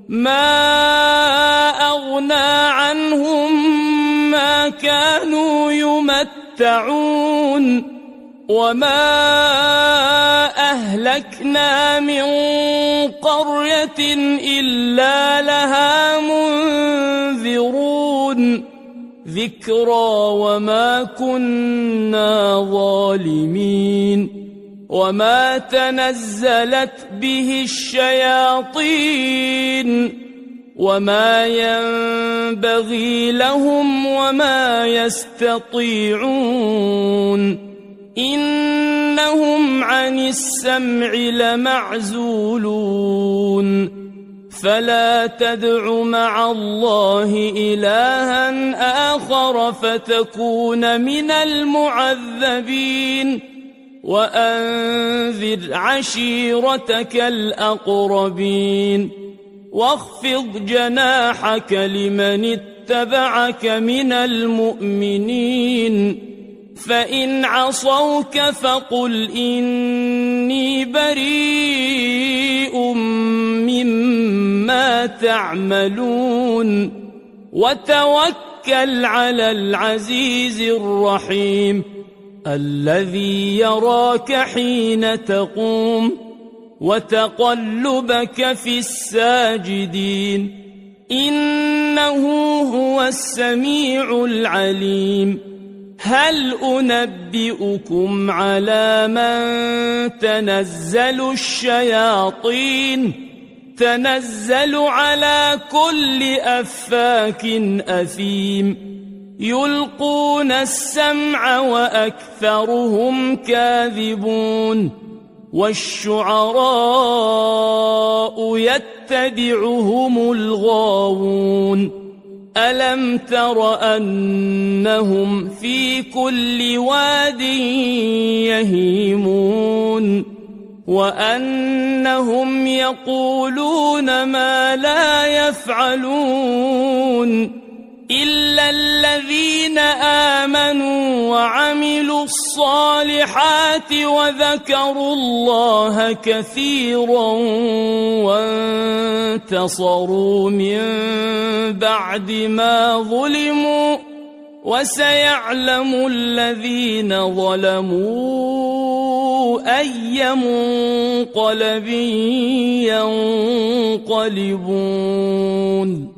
ما أغنى عنهم ما كانوا يمتعون وما أهلكنا من قرية إلا لها منذرون ذكرى وما كنا ظالمين وما تنزلت به الشياطين وما ينبغي لهم وما يستطيعون إنهم عن السمع لمعزولون فلا تدع مع الله إلها آخر فتكون من المعذبين وأنذر عشيرتك الأقربين واخفض جناحك لمن اتبعك من المؤمنين فإن عصوك فقل إني بريء مما تعملون وتوكل على العزيز الرحيم الذي يراك حين تقوم وتقلبك في الساجدين إنه هو السميع العليم هل أنبئكم على من تنزل الشياطين تنزل على كل أفاك أثيم يلقون السمع وأكثرهم كاذبون والشعراء يتبعهم الغاوون ألم تر أنهم في كل واد يهيمون وأنهم يقولون ما لا يفعلون إلا الذين آمنوا وعملوا الصالحات وذكروا الله كثيرا وانتصروا من بعد ما ظلموا وسيعلم الذين ظلموا أي منقلب ينقلبون